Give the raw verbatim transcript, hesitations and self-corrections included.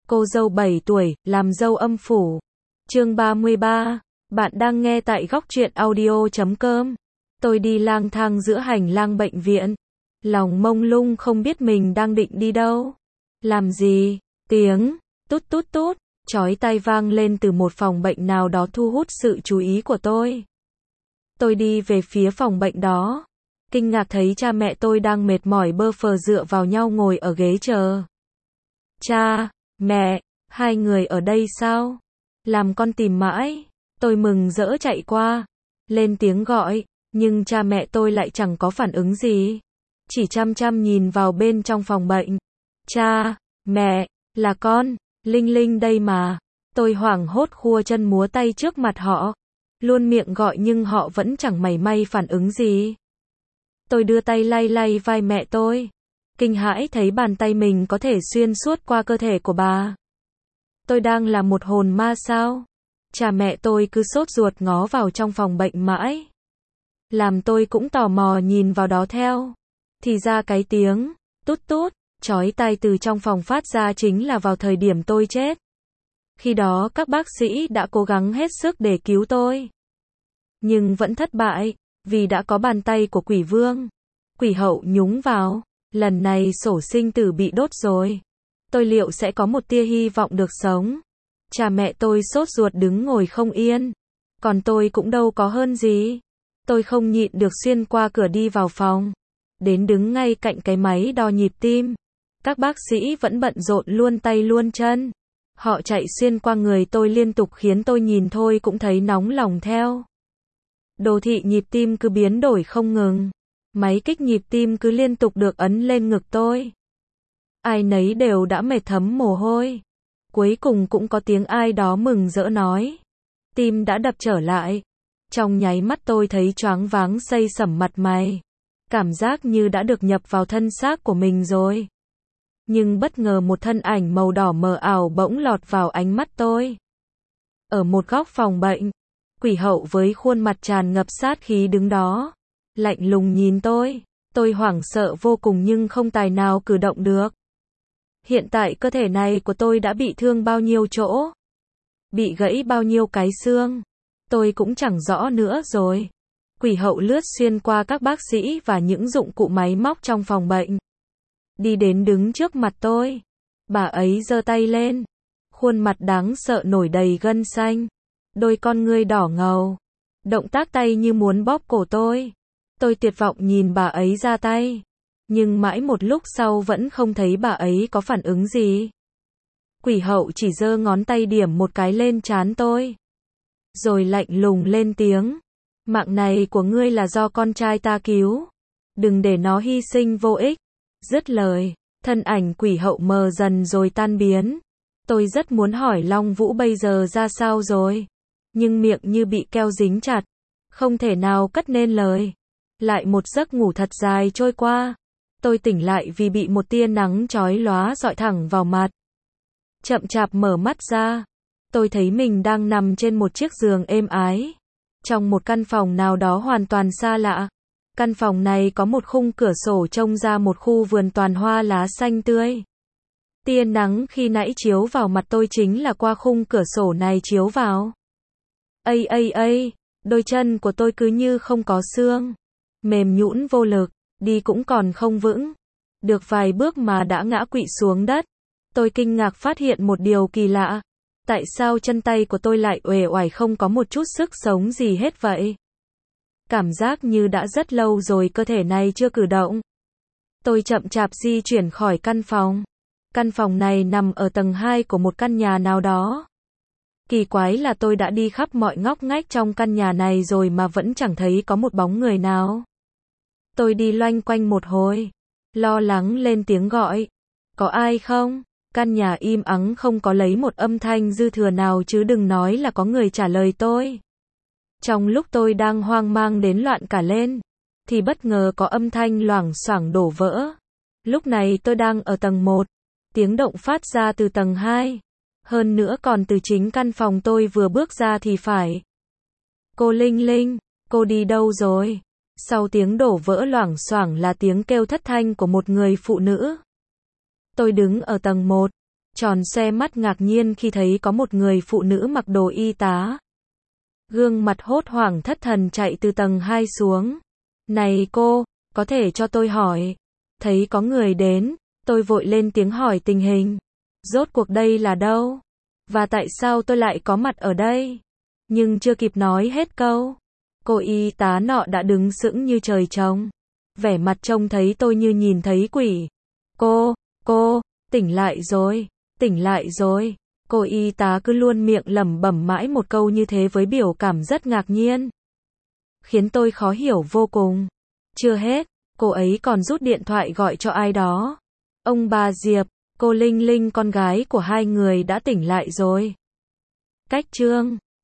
Cô dâu bảy tuổi, làm dâu âm phủ. Chương ba mươi ba. Bạn đang nghe tại góc truyện audio chấm com. Tôi đi lang thang giữa hành lang bệnh viện. Lòng mông lung không biết mình đang định đi đâu. Làm gì? Tiếng tút tút tút chói tai vang lên từ một phòng bệnh nào đó thu hút sự chú ý của tôi. Tôi đi về phía phòng bệnh đó. Kinh ngạc thấy cha mẹ tôi đang mệt mỏi bơ phờ dựa vào nhau ngồi ở ghế chờ. Cha, mẹ, hai người ở đây sao? Làm con tìm mãi. Tôi mừng rỡ chạy qua, lên tiếng gọi, nhưng cha mẹ tôi lại chẳng có phản ứng gì. Chỉ chăm chăm nhìn vào bên trong phòng bệnh. Cha, mẹ, là con, Linh Linh đây mà. Tôi hoảng hốt khua chân múa tay trước mặt họ. Luôn miệng gọi nhưng họ vẫn chẳng mảy may phản ứng gì. Tôi đưa tay lay lay vai mẹ tôi. Kinh hãi thấy bàn tay mình có thể xuyên suốt qua cơ thể của bà. Tôi đang là một hồn ma sao? Cha mẹ tôi cứ sốt ruột ngó vào trong phòng bệnh mãi. Làm tôi cũng tò mò nhìn vào đó theo. Thì ra cái tiếng tút tút chói tai từ trong phòng phát ra chính là vào thời điểm tôi chết. Khi đó các bác sĩ đã cố gắng hết sức để cứu tôi. Nhưng vẫn thất bại, vì đã có bàn tay của quỷ vương. Quỷ hậu nhúng vào. Lần này sổ sinh tử bị đốt rồi. Tôi liệu sẽ có một tia hy vọng được sống. Cha mẹ tôi sốt ruột đứng ngồi không yên. Còn tôi cũng đâu có hơn gì. Tôi không nhịn được xuyên qua cửa đi vào phòng. Đến đứng ngay cạnh cái máy đo nhịp tim. Các bác sĩ vẫn bận rộn luôn tay luôn chân. Họ chạy xuyên qua người tôi liên tục khiến tôi nhìn thôi cũng thấy nóng lòng theo. Đồ thị nhịp tim cứ biến đổi không ngừng. Máy kích nhịp tim cứ liên tục được ấn lên ngực tôi. Ai nấy đều đã mệt thấm mồ hôi. Cuối cùng cũng có tiếng ai đó mừng rỡ nói. Tim đã đập trở lại. Trong nháy mắt tôi thấy choáng váng xây sẩm mặt mày. Cảm giác như đã được nhập vào thân xác của mình rồi. Nhưng bất ngờ một thân ảnh màu đỏ mờ ảo bỗng lọt vào ánh mắt tôi. Ở một góc phòng bệnh, quỷ hậu với khuôn mặt tràn ngập sát khí đứng đó. Lạnh lùng nhìn tôi. Tôi hoảng sợ vô cùng nhưng không tài nào cử động được. Hiện tại cơ thể này của tôi đã bị thương bao nhiêu chỗ. Bị gãy bao nhiêu cái xương. Tôi cũng chẳng rõ nữa rồi. Quỷ hậu lướt xuyên qua các bác sĩ và những dụng cụ máy móc trong phòng bệnh. Đi đến đứng trước mặt tôi. Bà ấy giơ tay lên. Khuôn mặt đáng sợ nổi đầy gân xanh. Đôi con ngươi đỏ ngầu. Động tác tay như muốn bóp cổ tôi. Tôi tuyệt vọng nhìn bà ấy ra tay. Nhưng mãi một lúc sau vẫn không thấy bà ấy có phản ứng gì. Quỷ hậu chỉ giơ ngón tay điểm một cái lên trán tôi. Rồi lạnh lùng lên tiếng. Mạng này của ngươi là do con trai ta cứu. Đừng để nó hy sinh vô ích. Dứt lời, thân ảnh quỷ hậu mờ dần rồi tan biến. Tôi rất muốn hỏi Long Vũ bây giờ ra sao rồi. Nhưng miệng như bị keo dính chặt. Không thể nào cất nên lời. Lại một giấc ngủ thật dài trôi qua. Tôi tỉnh lại vì bị một tia nắng chói lóa dọi thẳng vào mặt. Chậm chạp mở mắt ra. Tôi thấy mình đang nằm trên một chiếc giường êm ái. Trong một căn phòng nào đó hoàn toàn xa lạ. Căn phòng này có một khung cửa sổ trông ra một khu vườn toàn hoa lá xanh tươi. Tia nắng khi nãy chiếu vào mặt tôi chính là qua khung cửa sổ này chiếu vào. Ây ây ây, đôi chân của tôi cứ như không có xương. Mềm nhũn vô lực, đi cũng còn không vững. Được vài bước mà đã ngã quỵ xuống đất. Tôi kinh ngạc phát hiện một điều kỳ lạ. Tại sao chân tay của tôi lại uể oải không có một chút sức sống gì hết vậy? Cảm giác như đã rất lâu rồi cơ thể này chưa cử động. Tôi chậm chạp di chuyển khỏi căn phòng. Căn phòng này nằm ở tầng hai của một căn nhà nào đó. Kỳ quái là tôi đã đi khắp mọi ngóc ngách trong căn nhà này rồi mà vẫn chẳng thấy có một bóng người nào. Tôi đi loanh quanh một hồi. Lo lắng lên tiếng gọi. Có ai không? Căn nhà im ắng không có lấy một âm thanh dư thừa nào chứ đừng nói là có người trả lời tôi. Trong lúc tôi đang hoang mang đến loạn cả lên. Thì bất ngờ có âm thanh loảng xoảng đổ vỡ. Lúc này tôi đang ở tầng một. Tiếng động phát ra từ tầng hai. Hơn nữa còn từ chính căn phòng tôi vừa bước ra thì phải. Cô Linh Linh, cô đi đâu rồi? Sau tiếng đổ vỡ loảng xoảng là tiếng kêu thất thanh của một người phụ nữ. Tôi đứng ở tầng một. tròn xoe mắt ngạc nhiên khi thấy có một người phụ nữ mặc đồ y tá. Gương mặt hốt hoảng thất thần chạy từ tầng hai xuống. Này cô, có thể cho tôi hỏi? Thấy có người đến, tôi vội lên tiếng hỏi tình hình. Rốt cuộc đây là đâu? Và tại sao tôi lại có mặt ở đây? Nhưng chưa kịp nói hết câu, cô y tá nọ đã đứng sững như trời trồng. Vẻ mặt trông thấy tôi như nhìn thấy quỷ. Cô, cô, tỉnh lại rồi, tỉnh lại rồi. Cô y tá cứ luôn miệng lẩm bẩm mãi một câu như thế với biểu cảm rất ngạc nhiên, khiến tôi khó hiểu vô cùng. Chưa hết, cô ấy còn rút điện thoại gọi cho ai đó. Ông bà Diệp, cô Linh Linh con gái của hai người đã tỉnh lại rồi. Cách chương